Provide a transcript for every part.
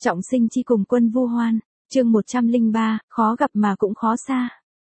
Trọng sinh chi cùng Quân Vu Hoan, chương 103, khó gặp mà cũng khó xa.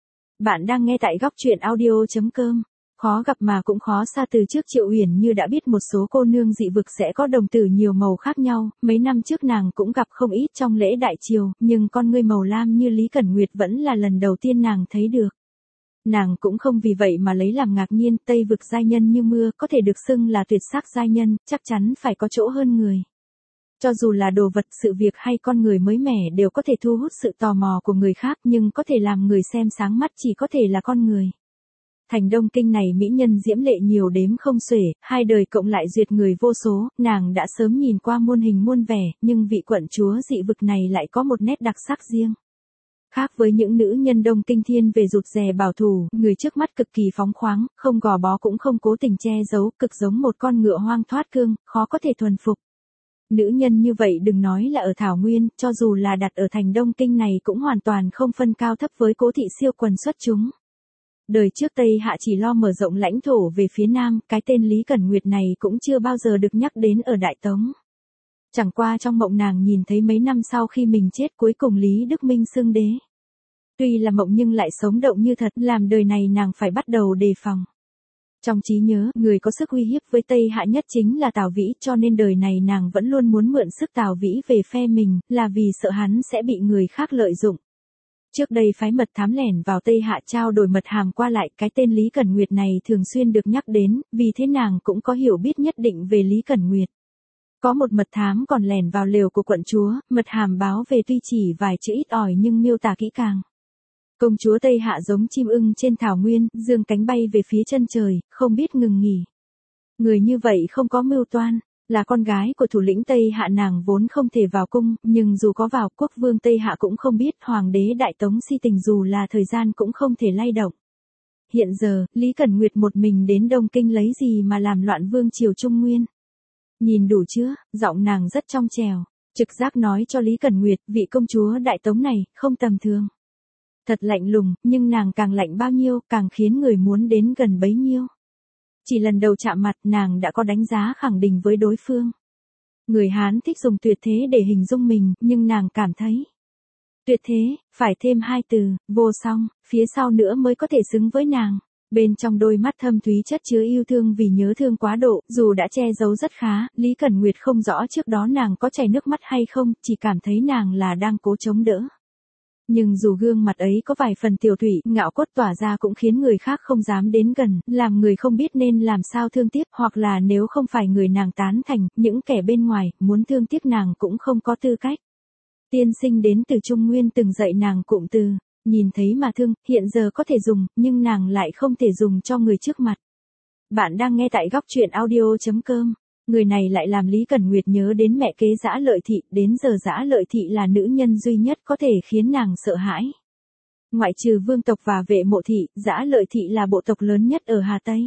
Bạn đang nghe tại góc truyện audio.com. Khó gặp mà cũng khó xa. Từ trước Triệu Uyển Như đã biết một số cô nương dị vực sẽ có đồng tử nhiều màu khác nhau, mấy năm trước nàng cũng gặp không ít trong lễ đại triều, nhưng con ngươi màu lam như Lý Cẩn Nguyệt vẫn là lần đầu tiên nàng thấy được. Nàng cũng không vì vậy mà lấy làm ngạc nhiên, Tây vực giai nhân như mưa, có thể được xưng là tuyệt sắc giai nhân, chắc chắn phải có chỗ hơn người. Cho dù là đồ vật, sự việc hay con người mới mẻ đều có thể thu hút sự tò mò của người khác, nhưng có thể làm người xem sáng mắt chỉ có thể là con người. Thành Đông Kinh này mỹ nhân diễm lệ nhiều đếm không xuể, hai đời cộng lại duyệt người vô số, nàng đã sớm nhìn qua muôn hình muôn vẻ, nhưng vị quận chúa dị vực này lại có một nét đặc sắc riêng. Khác với những nữ nhân Đông Kinh thiên về rụt rè bảo thủ, người trước mắt cực kỳ phóng khoáng, không gò bó cũng không cố tình che giấu, cực giống một con ngựa hoang thoát cương, khó có thể thuần phục. Nữ nhân như vậy đừng nói là ở Thảo Nguyên, cho dù là đặt ở thành Đông Kinh này cũng hoàn toàn không phân cao thấp với Cố thị siêu quần xuất chúng. Đời trước Tây Hạ chỉ lo mở rộng lãnh thổ về phía Nam, cái tên Lý Cẩn Nguyệt này cũng chưa bao giờ được nhắc đến ở Đại Tống. Chẳng qua trong mộng nàng nhìn thấy mấy năm sau khi mình chết cuối cùng Lý Đức Minh xưng đế. Tuy là mộng nhưng lại sống động như thật, làm đời này nàng phải bắt đầu đề phòng. Trong trí nhớ, người có sức uy hiếp với Tây Hạ nhất chính là Tào Vĩ, cho nên đời này nàng vẫn luôn muốn mượn sức Tào Vĩ về phe mình, là vì sợ hắn sẽ bị người khác lợi dụng. Trước đây phái mật thám lẻn vào Tây Hạ trao đổi mật hàm qua lại, cái tên Lý Cẩn Nguyệt này thường xuyên được nhắc đến, vì thế nàng cũng có hiểu biết nhất định về Lý Cẩn Nguyệt. Có một mật thám còn lẻn vào lều của quận chúa, mật hàm báo về tuy chỉ vài chữ ít ỏi nhưng miêu tả kỹ càng. Công chúa Tây Hạ giống chim ưng trên thảo nguyên, dương cánh bay về phía chân trời, không biết ngừng nghỉ. Người như vậy không có mưu toan, là con gái của thủ lĩnh Tây Hạ, nàng vốn không thể vào cung, nhưng dù có vào, quốc vương Tây Hạ cũng không biết, hoàng đế Đại Tống si tình dù là thời gian cũng không thể lay động. Hiện giờ, Lý Cẩn Nguyệt một mình đến Đông Kinh lấy gì mà làm loạn vương triều Trung Nguyên. Nhìn đủ chưa, giọng nàng rất trong trẻo, trực giác nói cho Lý Cẩn Nguyệt, vị công chúa Đại Tống này, không tầm thường. Thật lạnh lùng, nhưng nàng càng lạnh bao nhiêu, càng khiến người muốn đến gần bấy nhiêu. Chỉ lần đầu chạm mặt, nàng đã có đánh giá khẳng định với đối phương. Người Hán thích dùng tuyệt thế để hình dung mình, nhưng nàng cảm thấy tuyệt thế, phải thêm hai từ, vô song, phía sau nữa mới có thể xứng với nàng. Bên trong đôi mắt thâm thúy chất chứa yêu thương vì nhớ thương quá độ, dù đã che giấu rất khá, Lý Cẩn Nguyệt không rõ trước đó nàng có chảy nước mắt hay không, chỉ cảm thấy nàng là đang cố chống đỡ. Nhưng dù gương mặt ấy có vài phần tiểu thủy, ngạo cốt tỏa ra cũng khiến người khác không dám đến gần, làm người không biết nên làm sao thương tiếc, hoặc là nếu không phải người nàng tán thành, những kẻ bên ngoài, muốn thương tiếc nàng cũng không có tư cách. Tiên sinh đến từ Trung Nguyên từng dạy nàng cụm từ, nhìn thấy mà thương, hiện giờ có thể dùng, nhưng nàng lại không thể dùng cho người trước mặt. Bạn đang nghe tại góc truyện audio.com. Người này lại làm Lý Cẩn Nguyệt nhớ đến mẹ kế Dã Lợi Thị, đến giờ Dã Lợi Thị là nữ nhân duy nhất có thể khiến nàng sợ hãi. Ngoại trừ vương tộc và Vệ Mộ Thị, Dã Lợi Thị là bộ tộc lớn nhất ở Hà Tây.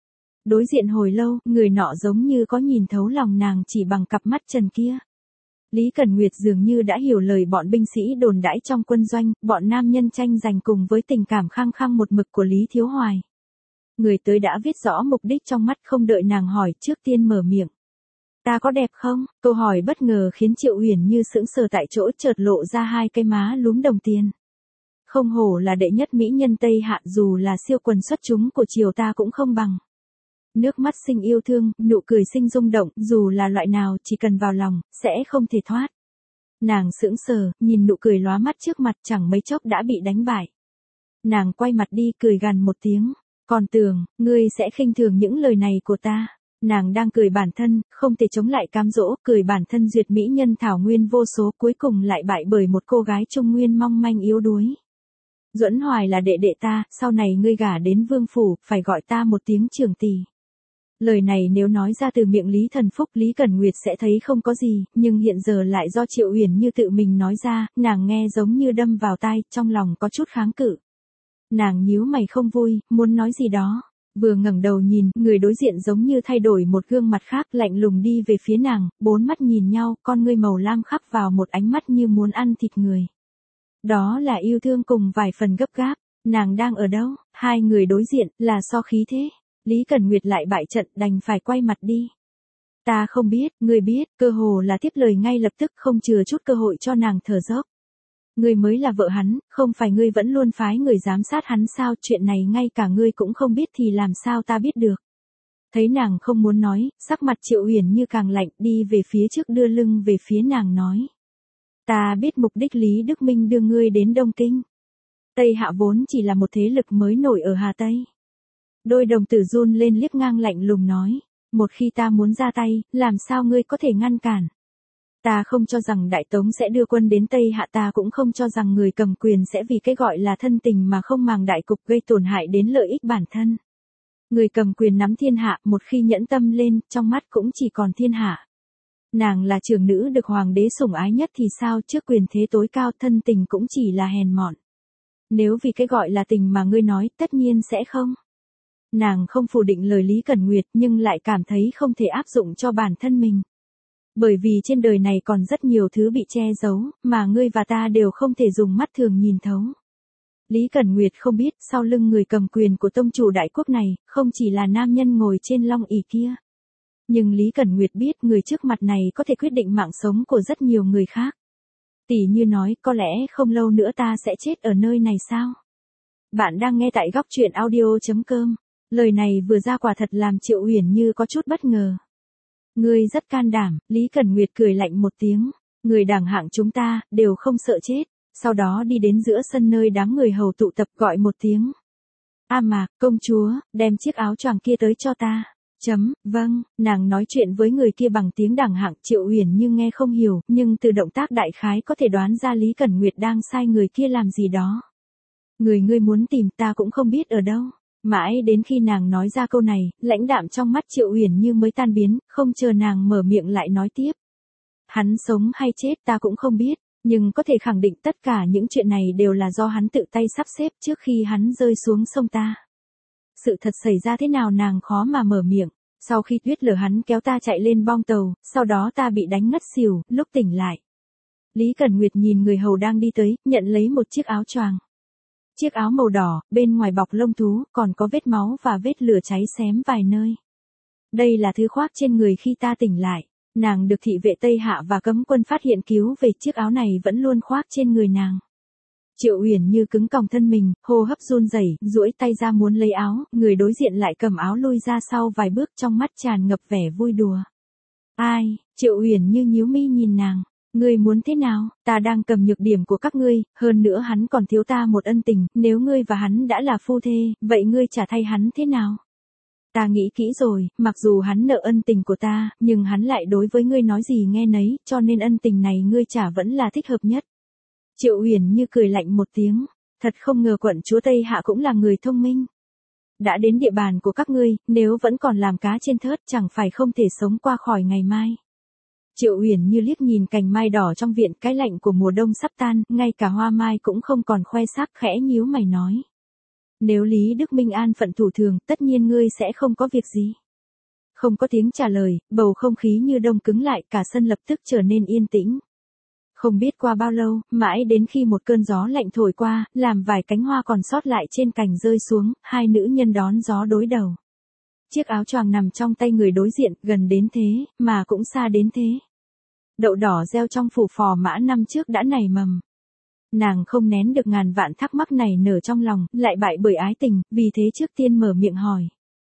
Đối diện hồi lâu, người nọ giống như có nhìn thấu lòng nàng chỉ bằng cặp mắt trần kia. Lý Cẩn Nguyệt dường như đã hiểu lời bọn binh sĩ đồn đãi trong quân doanh, bọn nam nhân tranh giành cùng với tình cảm khăng khăng một mực của Lý Thiếu Hoài. Người tới đã viết rõ mục đích trong mắt, không đợi nàng hỏi, trước tiên mở miệng. Ta có đẹp không? Câu hỏi bất ngờ khiến Triệu Uyển Như sững sờ tại chỗ, chợt lộ ra hai cái má lúm đồng tiền. Không hổ là đệ nhất mỹ nhân Tây Hạ, dù là siêu quần xuất chúng của triều ta cũng không bằng. Nước mắt sinh yêu thương, nụ cười sinh rung động, dù là loại nào chỉ cần vào lòng, sẽ không thể thoát. Nàng sững sờ, nhìn nụ cười lóa mắt trước mặt, chẳng mấy chốc đã bị đánh bại. Nàng quay mặt đi, cười gằn một tiếng. Còn tưởng, ngươi sẽ khinh thường những lời này của ta. Nàng đang cười bản thân, không thể chống lại cám dỗ, cười bản thân duyệt mỹ nhân Thảo Nguyên vô số, cuối cùng lại bại bởi một cô gái Trung Nguyên mong manh yếu đuối. Duẫn Hoài là đệ đệ ta, sau này ngươi gả đến vương phủ, phải gọi ta một tiếng trưởng tỷ. Lời này nếu nói ra từ miệng Lý Thần Phúc, Lý Cẩn Nguyệt sẽ thấy không có gì, nhưng hiện giờ lại do Triệu Uyển Như tự mình nói ra, nàng nghe giống như đâm vào tai, trong lòng có chút kháng cự. Nàng nhíu mày không vui, muốn nói gì đó. Vừa ngẩng đầu nhìn, người đối diện giống như thay đổi một gương mặt khác, lạnh lùng đi về phía nàng, bốn mắt nhìn nhau, con ngươi màu lam khắc vào một ánh mắt như muốn ăn thịt người. Đó là yêu thương cùng vài phần gấp gáp. Nàng đang ở đâu? Hai người đối diện, là so khí thế. Lý Cẩn Nguyệt lại bại trận, đành phải quay mặt đi. Ta không biết, ngươi biết, cơ hồ là tiếp lời ngay lập tức không chừa chút cơ hội cho nàng thở dốc. Ngươi mới là vợ hắn, không phải ngươi vẫn luôn phái người giám sát hắn sao, chuyện này ngay cả ngươi cũng không biết thì làm sao ta biết được. Thấy nàng không muốn nói, sắc mặt Triệu Uyển Như càng lạnh, đi về phía trước đưa lưng về phía nàng nói. Ta biết mục đích Lý Đức Minh đưa ngươi đến Đông Kinh. Tây Hạ vốn chỉ là một thế lực mới nổi ở Hà Tây. Đôi đồng tử run lên liếc ngang lạnh lùng nói. Một khi ta muốn ra tay, làm sao ngươi có thể ngăn cản? Ta không cho rằng Đại Tống sẽ đưa quân đến Tây Hạ, ta cũng không cho rằng người cầm quyền sẽ vì cái gọi là thân tình mà không màng đại cục gây tổn hại đến lợi ích bản thân. Người cầm quyền nắm thiên hạ, một khi nhẫn tâm lên, trong mắt cũng chỉ còn thiên hạ. Nàng là trưởng nữ được hoàng đế sủng ái nhất thì sao, trước quyền thế tối cao thân tình cũng chỉ là hèn mọn. Nếu vì cái gọi là tình mà ngươi nói, tất nhiên sẽ không. Nàng không phủ định lời Lý Cẩn Nguyệt nhưng lại cảm thấy không thể áp dụng cho bản thân mình. Bởi vì trên đời này còn rất nhiều thứ bị che giấu, mà ngươi và ta đều không thể dùng mắt thường nhìn thấu. Lý Cẩn Nguyệt không biết sau lưng người cầm quyền của tông chủ đại quốc này, không chỉ là nam nhân ngồi trên long ỷ kia. Nhưng Lý Cẩn Nguyệt biết người trước mặt này có thể quyết định mạng sống của rất nhiều người khác. Tỷ như nói, có lẽ không lâu nữa ta sẽ chết ở nơi này sao? Bạn đang nghe tại góc truyện audio.com. Lời này vừa ra quả thật làm Triệu Uyển Như có chút bất ngờ. Ngươi rất can đảm, Lý Cẩn Nguyệt cười lạnh một tiếng. Người đẳng hạng chúng ta, đều không sợ chết. Sau đó đi đến giữa sân nơi đám người hầu tụ tập gọi một tiếng. A Mạc, công chúa, đem chiếc áo choàng kia tới cho ta. Vâng, nàng nói chuyện với người kia bằng tiếng đẳng hạng, Triệu Uyển Như nghe không hiểu, nhưng từ động tác đại khái có thể đoán ra Lý Cẩn Nguyệt đang sai người kia làm gì đó. Người ngươi muốn tìm ta cũng không biết ở đâu. Mãi đến khi nàng nói ra câu này, lãnh đạm trong mắt Triệu Uyển Như mới tan biến, không chờ nàng mở miệng lại nói tiếp. Hắn sống hay chết ta cũng không biết, nhưng có thể khẳng định tất cả những chuyện này đều là do hắn tự tay sắp xếp trước khi hắn rơi xuống sông ta. Sự thật xảy ra thế nào nàng khó mà mở miệng, sau khi Tuyết lở hắn kéo ta chạy lên bong tàu, sau đó ta bị đánh ngất xỉu, lúc tỉnh lại. Lý Cẩn Nguyệt nhìn người hầu đang đi tới, nhận lấy một chiếc áo choàng. Chiếc áo màu đỏ, bên ngoài bọc lông thú, còn có vết máu và vết lửa cháy xém vài nơi. Đây là thứ khoác trên người khi ta tỉnh lại. Nàng được thị vệ Tây Hạ và cấm quân phát hiện cứu về, chiếc áo này vẫn luôn khoác trên người nàng. Triệu Uyển Như cứng còng thân mình, hô hấp run rẩy, duỗi tay ra muốn lấy áo, người đối diện lại cầm áo lui ra sau vài bước, trong mắt tràn ngập vẻ vui đùa. Ai? Triệu Uyển Như nhíu mi nhìn nàng. Ngươi muốn thế nào? Ta đang cầm nhược điểm của các ngươi, hơn nữa hắn còn thiếu ta một ân tình, nếu ngươi và hắn đã là phu thê, vậy ngươi trả thay hắn thế nào? Ta nghĩ kỹ rồi, mặc dù hắn nợ ân tình của ta, nhưng hắn lại đối với ngươi nói gì nghe nấy, cho nên ân tình này ngươi trả vẫn là thích hợp nhất. Triệu Uyển Như cười lạnh một tiếng, thật không ngờ quận chúa Tây Hạ cũng là người thông minh. Đã đến địa bàn của các ngươi, nếu vẫn còn làm cá trên thớt chẳng phải không thể sống qua khỏi ngày mai. Triệu Uyển Như liếc nhìn cành mai đỏ trong viện, cái lạnh của mùa đông sắp tan, ngay cả hoa mai cũng không còn khoe sắc, khẽ nhíu mày nói. Nếu Lý Đức Minh an phận thủ thường, tất nhiên ngươi sẽ không có việc gì. Không có tiếng trả lời, bầu không khí như đông cứng lại, cả sân lập tức trở nên yên tĩnh. Không biết qua bao lâu, mãi đến khi một cơn gió lạnh thổi qua, làm vài cánh hoa còn sót lại trên cành rơi xuống, hai nữ nhân đón gió đối đầu. Chiếc áo choàng nằm trong tay người đối diện, gần đến thế, mà cũng xa đến thế. Đậu đỏ gieo trong phủ Phò Mã năm trước đã nảy mầm. Nàng không nén được ngàn vạn thắc mắc này nở trong lòng, lại bại bởi ái tình, vì thế trước tiên mở miệng hỏi.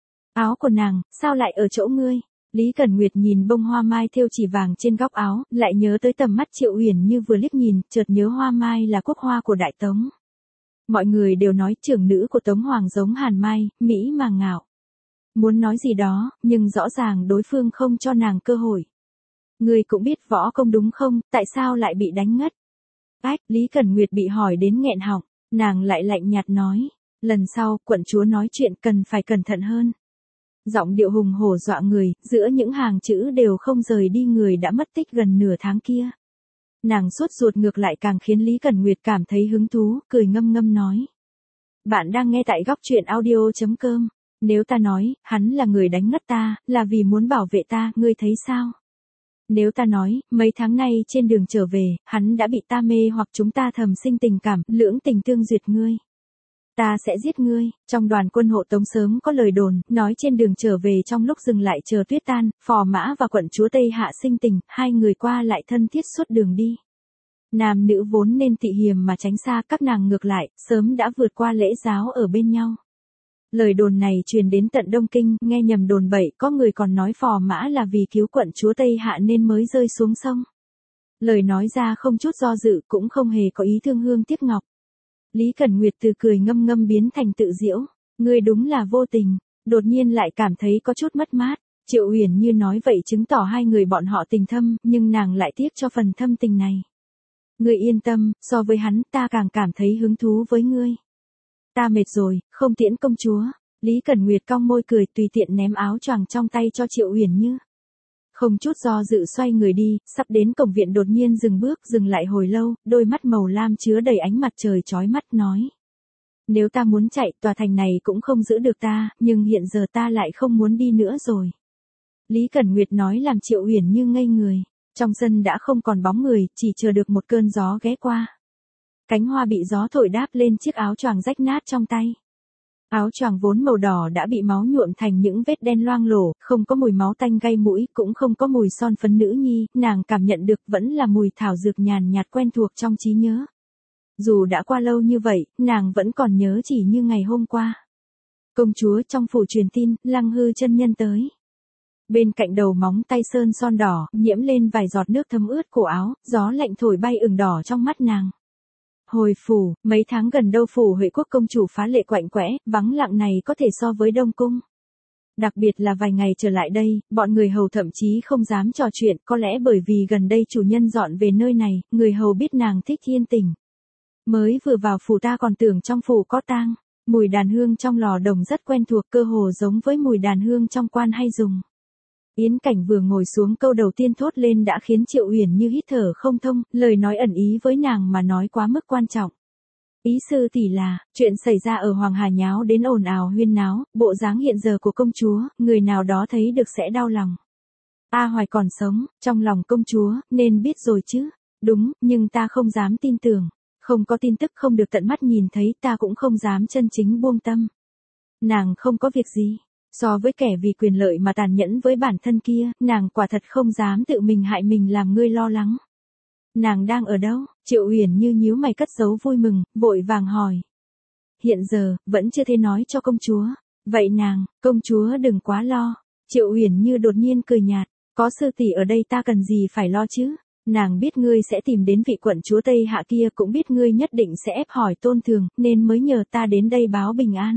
Áo của nàng, sao lại ở chỗ ngươi? Lý Cẩn Nguyệt nhìn bông hoa mai thêu chỉ vàng trên góc áo, lại nhớ tới tầm mắt Triệu Uyển Như vừa liếc nhìn, chợt nhớ hoa mai là quốc hoa của Đại Tống. Mọi người đều nói trưởng nữ của Tống Hoàng giống Hàn Mai, mỹ mà ngạo. Muốn nói gì đó, nhưng rõ ràng đối phương không cho nàng cơ hội. Ngươi cũng biết võ công đúng không, tại sao lại bị đánh ngất? Ách, Lý Cẩn Nguyệt bị hỏi đến nghẹn họng, nàng lại lạnh nhạt nói. Lần sau, quận chúa nói chuyện cần phải cẩn thận hơn. Giọng điệu hùng hổ dọa người, giữa những hàng chữ đều không rời đi người đã mất tích gần nửa tháng kia. Nàng sốt ruột ngược lại càng khiến Lý Cẩn Nguyệt cảm thấy hứng thú, cười ngâm ngâm nói. Bạn đang nghe tại góc truyện audio.com. Nếu ta nói, hắn là người đánh ngất ta, là vì muốn bảo vệ ta, ngươi thấy sao? Nếu ta nói, mấy tháng nay trên đường trở về, hắn đã bị ta mê hoặc chúng ta thầm sinh tình cảm, lưỡng tình tương duyệt ngươi. Ta sẽ giết ngươi. Trong đoàn quân hộ tống sớm có lời đồn, nói trên đường trở về trong lúc dừng lại chờ tuyết tan, Phò Mã và quận chúa Tây Hạ sinh tình, hai người qua lại thân thiết suốt đường đi. Nam nữ vốn nên tị hiềm mà tránh xa, các nàng ngược lại, sớm đã vượt qua lễ giáo ở bên nhau. Lời đồn này truyền đến tận Đông Kinh, nghe nhầm đồn bậy, có người còn nói Phò Mã là vì cứu quận chúa Tây Hạ nên mới rơi xuống sông. Lời nói ra không chút do dự, cũng không hề có ý thương hương tiếc ngọc. Lý Cẩn Nguyệt từ cười ngâm ngâm biến thành tự giễu, ngươi đúng là vô tình, đột nhiên lại cảm thấy có chút mất mát. Triệu Uyển Như nói vậy chứng tỏ hai người bọn họ tình thâm, nhưng nàng lại tiếc cho phần thâm tình này. Ngươi yên tâm, so với hắn ta càng cảm thấy hứng thú với ngươi. Ta mệt rồi, không tiễn công chúa. Lý Cẩn Nguyệt cong môi cười tùy tiện ném áo choàng trong tay cho Triệu Uyển Như. Không chút do dự xoay người đi, sắp đến cổng viện đột nhiên dừng bước, dừng lại hồi lâu, đôi mắt màu lam chứa đầy ánh mặt trời chói mắt nói. Nếu ta muốn chạy, tòa thành này cũng không giữ được ta, nhưng hiện giờ ta lại không muốn đi nữa rồi. Lý Cẩn Nguyệt nói làm Triệu Uyển Như ngây người. Trong sân đã không còn bóng người, chỉ chờ được một cơn gió ghé qua. Cánh hoa bị gió thổi đáp lên chiếc áo choàng rách nát trong tay. Áo choàng vốn màu đỏ đã bị máu nhuộm thành những vết đen loang lổ, không có mùi máu tanh gây mũi, cũng không có mùi son phấn nữ nhi, nàng cảm nhận được vẫn là mùi thảo dược nhàn nhạt quen thuộc trong trí nhớ. Dù đã qua lâu như vậy, nàng vẫn còn nhớ chỉ như ngày hôm qua. Công chúa trong phủ truyền tin, Lăng Hư chân nhân tới. Bên cạnh đầu móng tay sơn son đỏ, nhiễm lên vài giọt nước thấm ướt cổ áo, gió lạnh thổi bay ửng đỏ trong mắt nàng. Hồi phủ, mấy tháng gần đâu phủ Huệ quốc công chủ phá lệ quạnh quẽ, vắng lặng này có thể so với Đông Cung. Đặc biệt là vài ngày trở lại đây, bọn người hầu thậm chí không dám trò chuyện, có lẽ bởi vì gần đây chủ nhân dọn về nơi này, người hầu biết nàng thích yên tĩnh. Mới vừa vào phủ ta còn tưởng trong phủ có tang, mùi đàn hương trong lò đồng rất quen thuộc, cơ hồ giống với mùi đàn hương trong quan hay dùng. Yến Cảnh vừa ngồi xuống câu đầu tiên thốt lên đã khiến Triệu Uyển Như hít thở không thông, lời nói ẩn ý với nàng mà nói quá mức quan trọng. Ý sư tỷ là, chuyện xảy ra ở Hoàng Hà nháo đến ồn ào huyên náo, bộ dáng hiện giờ của công chúa, người nào đó thấy được sẽ đau lòng. A Hoài còn sống, trong lòng công chúa, nên biết rồi chứ. Đúng, nhưng ta không dám tin tưởng. Không có tin tức không được tận mắt nhìn thấy, ta cũng không dám chân chính buông tâm. Nàng không có việc gì. So với kẻ vì quyền lợi mà tàn nhẫn với bản thân kia, nàng quả thật không dám tự mình hại mình làm ngươi lo lắng. Nàng đang ở đâu? Triệu Uyển Như nhíu mày cất giấu vui mừng, vội vàng hỏi. Hiện giờ, vẫn chưa thể nói cho công chúa. Vậy nàng, công chúa đừng quá lo. Triệu Uyển Như đột nhiên cười nhạt, có sư tỷ ở đây ta cần gì phải lo chứ? Nàng biết ngươi sẽ tìm đến vị quận chúa Tây Hạ kia, cũng biết ngươi nhất định sẽ ép hỏi Tôn Thường, nên mới nhờ ta đến đây báo bình an.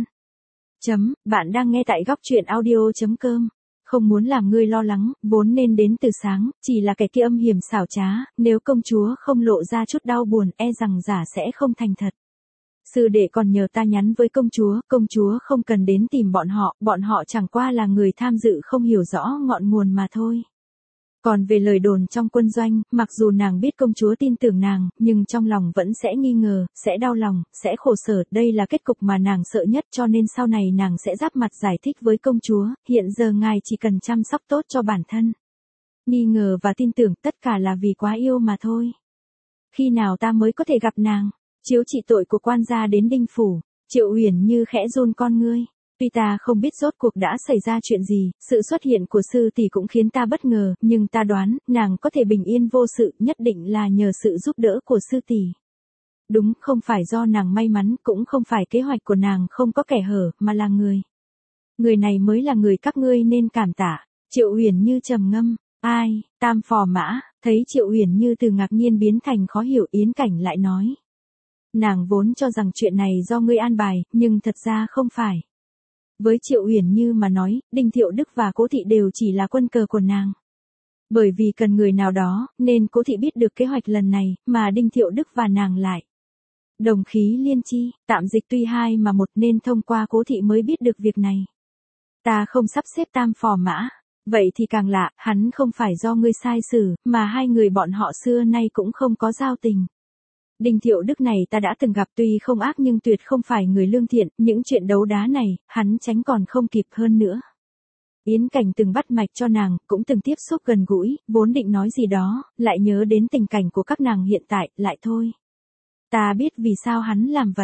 Bạn đang nghe tại góc truyện audio.com. Không muốn làm ngươi lo lắng, vốn nên đến từ sáng, chỉ là kẻ kia âm hiểm xảo trá, nếu công chúa không lộ ra chút đau buồn, e rằng giả sẽ không thành thật. Sư đệ còn nhờ ta nhắn với công chúa không cần đến tìm bọn họ chẳng qua là người tham dự không hiểu rõ ngọn nguồn mà thôi. Còn về lời đồn trong quân doanh, mặc dù nàng biết công chúa tin tưởng nàng, nhưng trong lòng vẫn sẽ nghi ngờ, sẽ đau lòng, sẽ khổ sở, đây là kết cục mà nàng sợ nhất, cho nên sau này nàng sẽ giáp mặt giải thích với công chúa, hiện giờ ngài chỉ cần chăm sóc tốt cho bản thân. Nghi ngờ và tin tưởng tất cả là vì quá yêu mà thôi. Khi nào ta mới có thể gặp nàng? Chiếu trị tội của quan gia đến Đinh phủ. Triệu Uyển Như khẽ run con ngươi. Tuy ta không biết rốt cuộc đã xảy ra chuyện gì, sự xuất hiện của sư tỷ cũng khiến ta bất ngờ, nhưng ta đoán, nàng có thể bình yên vô sự, nhất định là nhờ sự giúp đỡ của sư tỷ. Đúng, không phải do nàng may mắn, cũng không phải kế hoạch của nàng không có kẻ hở, mà là người. Người này mới là người các ngươi nên cảm tạ. Triệu Uyển Như trầm ngâm, ai, Tam Phò Mã, thấy Triệu Uyển Như từ ngạc nhiên biến thành khó hiểu, Yến Cảnh lại nói. Nàng vốn cho rằng chuyện này do ngươi an bài, nhưng thật ra không phải. Với Triệu Uyển Như mà nói, Đinh Thiệu Đức và Cố Thị đều chỉ là quân cờ của nàng. Bởi vì cần người nào đó, nên Cố Thị biết được kế hoạch lần này, mà Đinh Thiệu Đức và nàng lại. Đồng khí liên chi, tạm dịch tuy hai mà một, nên thông qua Cố Thị mới biết được việc này. Ta không sắp xếp Tam Phò Mã. Vậy thì càng lạ, hắn không phải do ngươi sai xử, mà hai người bọn họ xưa nay cũng không có giao tình. Đinh Thiệu Đức này ta đã từng gặp, tuy không ác nhưng tuyệt không phải người lương thiện, những chuyện đấu đá này, hắn tránh còn không kịp hơn nữa. Yến Cảnh từng bắt mạch cho nàng, cũng từng tiếp xúc gần gũi, vốn định nói gì đó, lại nhớ đến tình cảnh của các nàng hiện tại, lại thôi. Ta biết vì sao hắn làm vậy.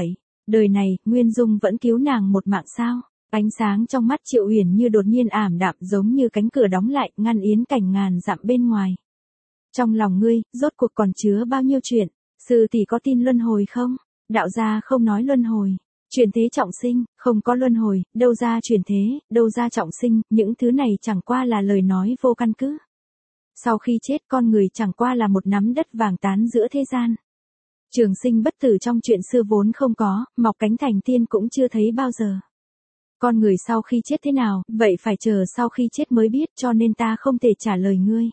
Đời này, Nguyên Dung vẫn cứu nàng một mạng sao? Ánh sáng trong mắt Triệu Uyển Như đột nhiên ảm đạm giống như cánh cửa đóng lại, ngăn Yến Cảnh ngàn dặm bên ngoài. Trong lòng ngươi, rốt cuộc còn chứa bao nhiêu chuyện? Sư tỷ có tin luân hồi không? Đạo gia không nói luân hồi. Chuyển thế trọng sinh, không có luân hồi, đâu ra chuyển thế, đâu ra trọng sinh, những thứ này chẳng qua là lời nói vô căn cứ. Sau khi chết con người chẳng qua là một nắm đất vàng tán giữa thế gian. Trường sinh bất tử trong chuyện xưa vốn không có, mọc cánh thành tiên cũng chưa thấy bao giờ. Con người sau khi chết thế nào, vậy phải chờ sau khi chết mới biết, cho nên ta không thể trả lời ngươi.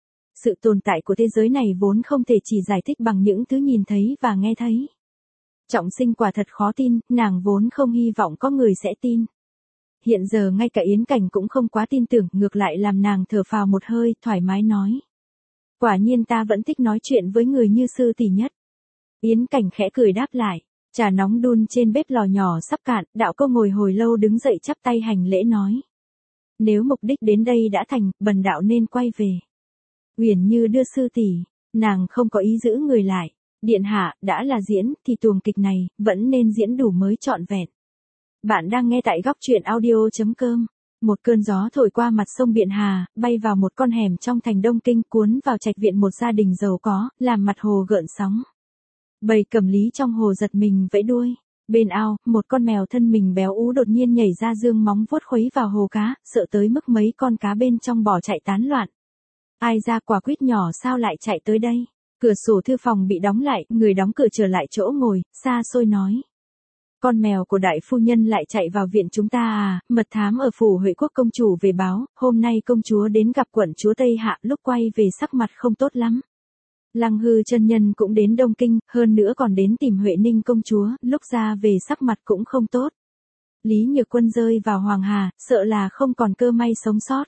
Sự tồn tại của thế giới này vốn không thể chỉ giải thích bằng những thứ nhìn thấy và nghe thấy. Trọng sinh quả thật khó tin, nàng vốn không hy vọng có người sẽ tin. Hiện giờ ngay cả Yến Cảnh cũng không quá tin tưởng, ngược lại làm nàng thở phào một hơi, thoải mái nói. Quả nhiên ta vẫn thích nói chuyện với người như sư tỷ nhất. Yến Cảnh khẽ cười đáp lại. Trà nóng đun trên bếp lò nhỏ sắp cạn, đạo cô ngồi hồi lâu đứng dậy chắp tay hành lễ nói. Nếu mục đích đến đây đã thành, bần đạo nên quay về. Uyển Như đưa sư tỷ, nàng không có ý giữ người lại. Điện hạ, đã là diễn, thì tuồng kịch này, vẫn nên diễn đủ mới trọn vẹn. Bạn đang nghe tại góc truyện audio.com. Một cơn gió thổi qua mặt sông Biện Hà, bay vào một con hẻm trong thành Đông Kinh, cuốn vào trạch viện một gia đình giàu có, làm mặt hồ gợn sóng. Bầy cẩm lý trong hồ giật mình vẫy đuôi. Bên ao, một con mèo thân mình béo ú đột nhiên nhảy ra dương móng vuốt khuấy vào hồ cá, sợ tới mức mấy con cá bên trong bỏ chạy tán loạn. Ai ra quả quýt nhỏ sao lại chạy tới đây? Cửa sổ thư phòng bị đóng lại, người đóng cửa trở lại chỗ ngồi, xa xôi nói. Con mèo của đại phu nhân lại chạy vào viện chúng ta à, mật thám ở phủ Huệ Quốc công chủ về báo, hôm nay công chúa đến gặp quận chúa Tây Hạ, lúc quay về sắc mặt không tốt lắm. Lăng Hư chân nhân cũng đến Đông Kinh, hơn nữa còn đến tìm Huệ Ninh công chúa, lúc ra về sắc mặt cũng không tốt. Lý Nhược Quân rơi vào Hoàng Hà, sợ là không còn cơ may sống sót.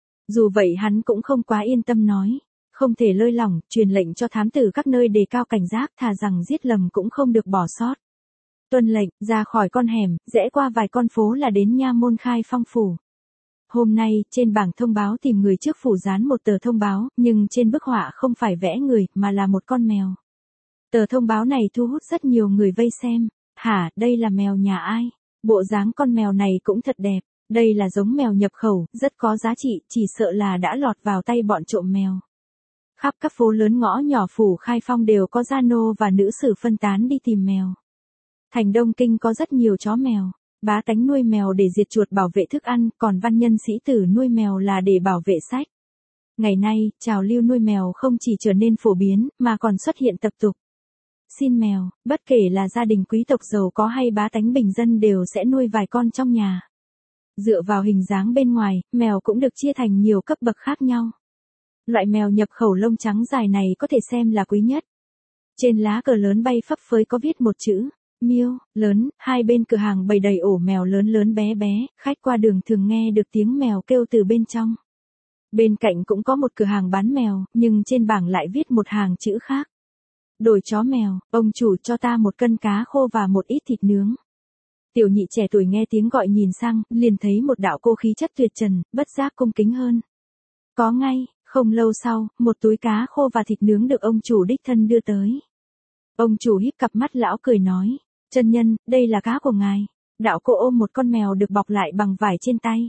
Dù vậy hắn cũng không quá yên tâm nói. Không thể lơi lỏng, truyền lệnh cho thám tử các nơi đề cao cảnh giác, thà rằng giết lầm cũng không được bỏ sót. Tuân lệnh, ra khỏi con hẻm, rẽ qua vài con phố là đến nha môn Khai Phong phủ. Hôm nay, trên bảng thông báo tìm người trước phủ dán một tờ thông báo, nhưng trên bức họa không phải vẽ người, mà là một con mèo. Tờ thông báo này thu hút rất nhiều người vây xem. Hả, đây là mèo nhà ai? Bộ dáng con mèo này cũng thật đẹp. Đây là giống mèo nhập khẩu, rất có giá trị, chỉ sợ là đã lọt vào tay bọn trộm mèo. Khắp các phố lớn ngõ nhỏ phủ Khai Phong đều có gia nô và nữ sử phân tán đi tìm mèo. Thành Đông Kinh có rất nhiều chó mèo. Bá tánh nuôi mèo để diệt chuột bảo vệ thức ăn, còn văn nhân sĩ tử nuôi mèo là để bảo vệ sách. Ngày nay, trào lưu nuôi mèo không chỉ trở nên phổ biến, mà còn xuất hiện tập tục. Xin mèo, bất kể là gia đình quý tộc giàu có hay bá tánh bình dân đều sẽ nuôi vài con trong nhà. Dựa vào hình dáng bên ngoài, mèo cũng được chia thành nhiều cấp bậc khác nhau. Loại mèo nhập khẩu lông trắng dài này có thể xem là quý nhất. Trên lá cờ lớn bay phấp phới có viết một chữ miêu lớn, hai bên cửa hàng bày đầy ổ mèo lớn lớn bé bé, khách qua đường thường nghe được tiếng mèo kêu từ bên trong. Bên cạnh cũng có một cửa hàng bán mèo, nhưng trên bảng lại viết một hàng chữ khác. Đổi chó mèo, ông chủ cho ta 1 cân cá khô và một ít thịt nướng. Tiểu nhị trẻ tuổi nghe tiếng gọi nhìn sang, liền thấy một đạo cô khí chất tuyệt trần, bất giác cung kính hơn. Có ngay, không lâu sau, một túi cá khô và thịt nướng được ông chủ đích thân đưa tới. Ông chủ híp cặp mắt lão cười nói. Chân nhân, đây là cá của ngài. Đạo cô ôm một con mèo được bọc lại bằng vải trên tay.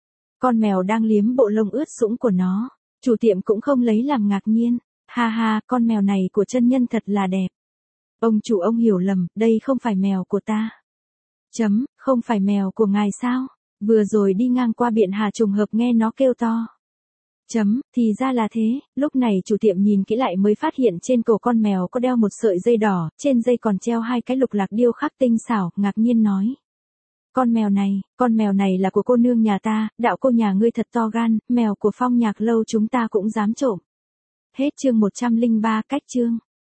Con mèo đang liếm bộ lông ướt sũng của nó. Chủ tiệm cũng không lấy làm ngạc nhiên. Ha ha, con mèo này của chân nhân thật là đẹp. Ông chủ ông hiểu lầm, đây không phải mèo của ta. Không phải mèo của ngài sao? Vừa rồi đi ngang qua Biện Hà trùng hợp nghe nó kêu to. Thì ra là thế, lúc này chủ tiệm nhìn kỹ lại mới phát hiện trên cổ con mèo có đeo một sợi dây đỏ, trên dây còn treo 2 cái lục lạc điêu khắc tinh xảo, ngạc nhiên nói. Con mèo này là của cô nương nhà ta, đạo cô nhà ngươi thật to gan, mèo của Phong Nhạc lâu chúng ta cũng dám trộm. Hết chương 103 cách chương.